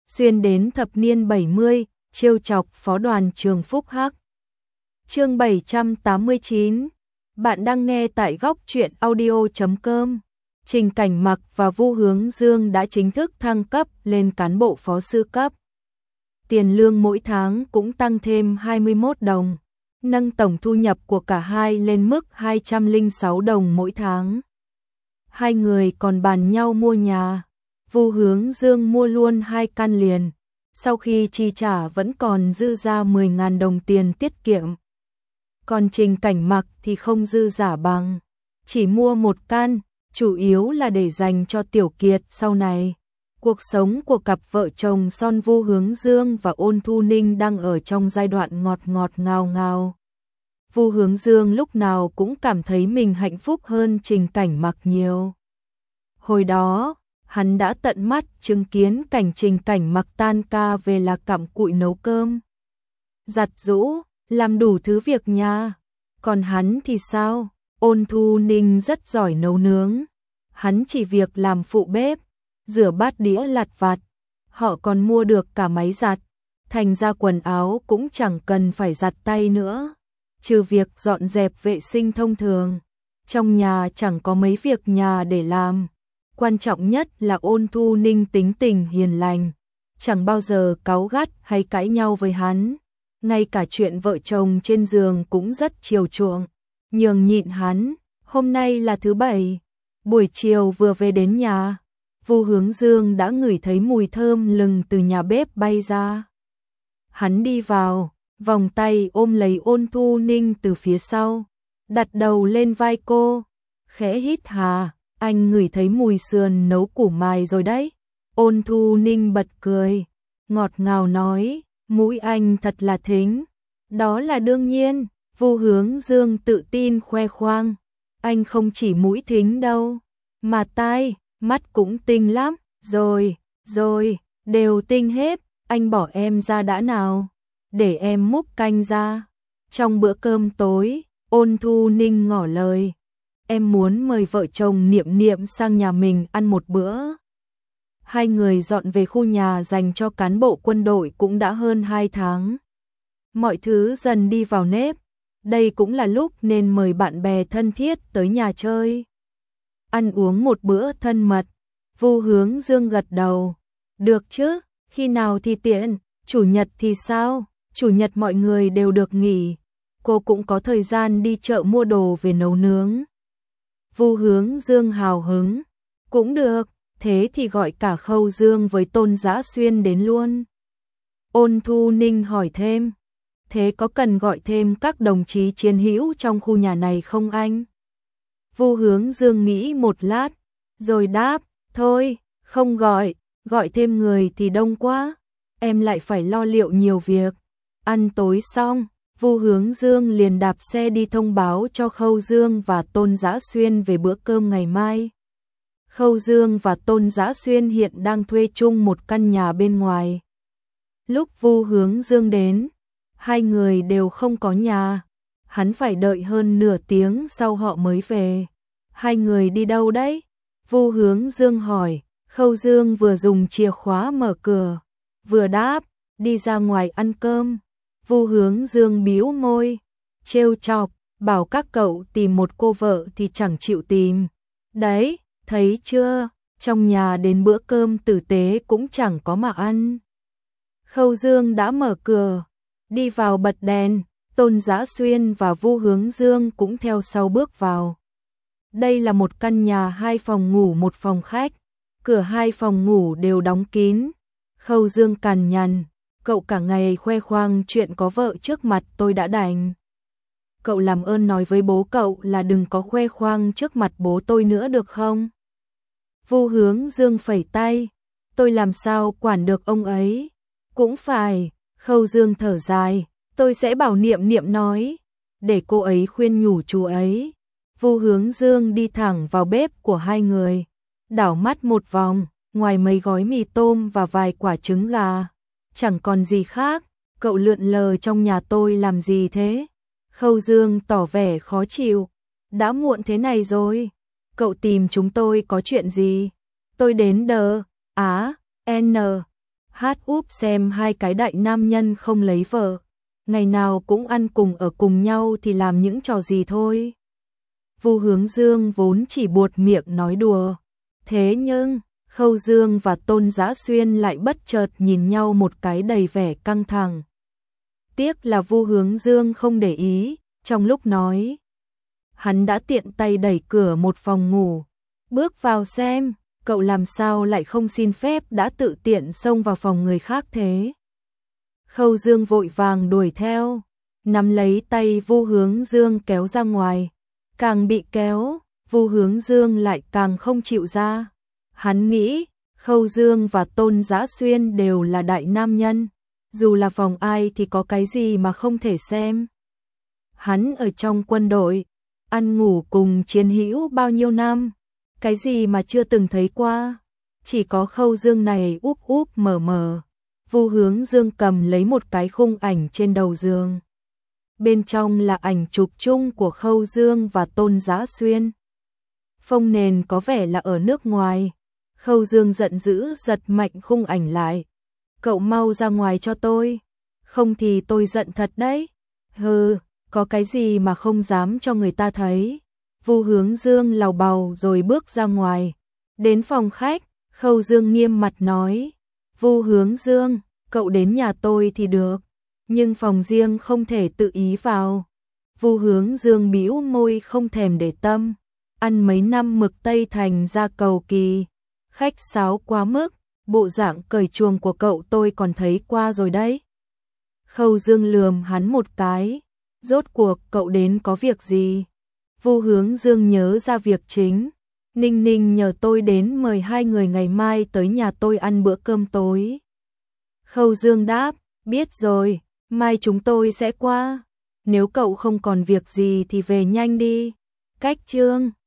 xuyên đến thập niên 70, trêu chọc phó đoàn trường Phúc Hắc. Chương 789. Bạn đang nghe tại góc truyện audio.com. Trình Cảnh Mặc và Vu Hướng Dương đã chính thức thăng cấp lên cán bộ phó sư cấp. Tiền lương mỗi tháng cũng tăng thêm 21 đồng, nâng tổng thu nhập của cả hai lên mức 206 đồng mỗi tháng. Hai người còn bàn nhau mua nhà. Vu Hướng Dương mua luôn 2 căn liền, sau khi chi trả vẫn còn dư ra 10.000 đồng tiền tiết kiệm. Còn Trình Cảnh Mặc thì không dư giả bằng, chỉ mua 1 căn, chủ yếu là để dành cho Tiểu Kiệt sau này. Cuộc sống của cặp vợ chồng son Vu Hướng Dương và Ôn Thu Ninh đang ở trong giai đoạn ngọt ngọt ngào ngào. Vu Hướng Dương lúc nào cũng cảm thấy mình hạnh phúc hơn Trình Cảnh Mặc nhiều. Hồi đó, hắn đã tận mắt chứng kiến cảnh Trình Cảnh Mặc tan ca về là cặm cụi nấu cơm, giặt giũ, làm đủ thứ việc nhà. Còn hắn thì sao? Ôn Thu Ninh rất giỏi nấu nướng, hắn chỉ việc làm phụ bếp, rửa bát đĩa lặt vặt. Họ còn mua được cả máy giặt, thành ra quần áo cũng chẳng cần phải giặt tay nữa. Trừ việc dọn dẹp vệ sinh thông thường, trong nhà chẳng có mấy việc nhà để làm. Quan trọng nhất là Ôn Thu Ninh tính tình hiền lành, chẳng bao giờ cáu gắt hay cãi nhau với hắn. Ngay cả chuyện vợ chồng trên giường cũng rất chiều chuộng, nhường nhịn hắn. Hôm nay là thứ Bảy, buổi chiều vừa về đến nhà, Vu Hướng Dương đã ngửi thấy mùi thơm lừng từ nhà bếp bay ra. Hắn đi vào, vòng tay ôm lấy Ôn Thu Ninh từ phía sau, đặt đầu lên vai cô, khẽ hít hà. Anh ngửi thấy mùi sườn nấu củ mài rồi đấy. Ôn Thu Ninh bật cười, ngọt ngào nói, mũi anh thật là thính. Đó là đương nhiên, Vu Hướng Dương tự tin khoe khoang. Anh không chỉ mũi thính đâu, mà tai, mắt cũng tinh lắm. Rồi, đều tinh hết. Anh bỏ em ra đã nào, để em múc canh ra. Trong bữa cơm tối, Ôn Thu Ninh ngỏ lời, em muốn mời vợ chồng Niệm Niệm sang nhà mình ăn một bữa. Hai người dọn về khu nhà dành cho cán bộ quân đội cũng đã hơn 2 tháng. Mọi thứ dần đi vào nếp, đây cũng là lúc nên mời bạn bè thân thiết tới nhà chơi. Ăn uống một bữa thân mật, Vu Hướng Dương gật đầu. Được chứ, khi nào thì tiện, chủ nhật thì sao? Chủ nhật mọi người đều được nghỉ, cô cũng có thời gian đi chợ mua đồ về nấu nướng. Vu Hướng Dương hào hứng, cũng được, thế thì gọi cả Khâu Dương với Tôn Dã Xuyên đến luôn. Ôn Thu Ninh hỏi thêm, thế có cần gọi thêm các đồng chí chiến hữu trong khu nhà này không anh? Vu Hướng Dương nghĩ một lát, rồi đáp, thôi, không gọi thêm người thì đông quá, em lại phải lo liệu nhiều việc. Ăn tối xong, Vu Hướng Dương liền đạp xe đi thông báo cho Khâu Dương và Tôn Dã Xuyên về bữa cơm ngày mai. Khâu Dương và Tôn Dã Xuyên hiện đang thuê chung một căn nhà bên ngoài. Lúc Vu Hướng Dương đến, hai người đều không có nhà, hắn phải đợi hơn nửa tiếng sau họ mới về. Hai người đi đâu đấy? Vu Hướng Dương hỏi. Khâu Dương vừa dùng chìa khóa mở cửa, vừa đáp, đi ra ngoài ăn cơm. Vu Hướng Dương bĩu môi, trêu chọc, bảo các cậu tìm một cô vợ thì chẳng chịu tìm. Đấy, thấy chưa, trong nhà đến bữa cơm tử tế cũng chẳng có mà ăn. Khâu Dương đã mở cửa, đi vào bật đèn, Tôn Dã Xuyên và Vu Hướng Dương cũng theo sau bước vào. Đây là một căn nhà 2 phòng ngủ 1 phòng khách, cửa 2 phòng ngủ đều đóng kín. Khâu Dương cằn nhằn, cậu cả ngày khoe khoang chuyện có vợ trước mặt tôi đã đành. Cậu làm ơn nói với bố cậu là đừng có khoe khoang trước mặt bố tôi nữa được không? Vu Hướng Dương phẩy tay, tôi làm sao quản được ông ấy? Cũng phải, Khâu Dương thở dài, tôi sẽ bảo Niệm Niệm nói, để cô ấy khuyên nhủ chú ấy. Vu Hướng Dương đi thẳng vào bếp của hai người, đảo mắt một vòng, ngoài mấy gói mì tôm và vài quả trứng gà, chẳng còn gì khác. Cậu lượn lờ trong nhà tôi làm gì thế? Khâu Dương tỏ vẻ khó chịu, đã muộn thế này rồi, cậu tìm chúng tôi có chuyện gì? Tôi đến N Hát úp xem hai cái đại nam nhân không lấy vợ, ngày nào cũng ăn cùng ở cùng nhau thì làm những trò gì thôi. Vu Hướng Dương vốn chỉ buột miệng nói đùa, thế nhưng Khâu Dương và Tôn Giá Xuyên lại bất chợt nhìn nhau một cái đầy vẻ căng thẳng. Tiếc là Vu Hướng Dương không để ý, trong lúc nói, hắn đã tiện tay đẩy cửa một phòng ngủ, bước vào xem, cậu làm sao lại không xin phép đã tự tiện xông vào phòng người khác thế. Khâu Dương vội vàng đuổi theo, nắm lấy tay Vu Hướng Dương kéo ra ngoài, càng bị kéo, Vu Hướng Dương lại càng không chịu ra. Hắn nghĩ, Khâu Dương và Tôn Giá Xuyên đều là đại nam nhân, dù là phòng ai thì có cái gì mà không thể xem. Hắn ở trong quân đội, ăn ngủ cùng chiến hữu bao nhiêu năm, cái gì mà chưa từng thấy qua, chỉ có Khâu Dương này úp úp mở mở. Vu Hướng Dương cầm lấy một cái khung ảnh trên đầu giường. Bên trong là ảnh chụp chung của Khâu Dương và Tôn Giá Xuyên. Phông nền có vẻ là ở nước ngoài. Khâu Dương giận dữ giật mạnh khung ảnh lại. Cậu mau ra ngoài cho tôi, không thì tôi giận thật đấy. Hừ, có cái gì mà không dám cho người ta thấy. Vu Hướng Dương làu bàu rồi bước ra ngoài. Đến phòng khách, Khâu Dương nghiêm mặt nói, Vu Hướng Dương, cậu đến nhà tôi thì được, nhưng phòng riêng không thể tự ý vào. Vu Hướng Dương bĩu môi không thèm để tâm, ăn mấy năm mực Tây thành ra cầu kỳ, khách sáo quá mức, bộ dạng cởi chuồng của cậu tôi còn thấy qua rồi đấy. Khâu Dương lườm hắn một cái, rốt cuộc cậu đến có việc gì? Vu Hướng Dương nhớ ra việc chính, Ninh Ninh nhờ tôi đến mời hai người ngày mai tới nhà tôi ăn bữa cơm tối. Khâu Dương đáp, biết rồi, mai chúng tôi sẽ qua. Nếu cậu không còn việc gì thì về nhanh đi. Cách chương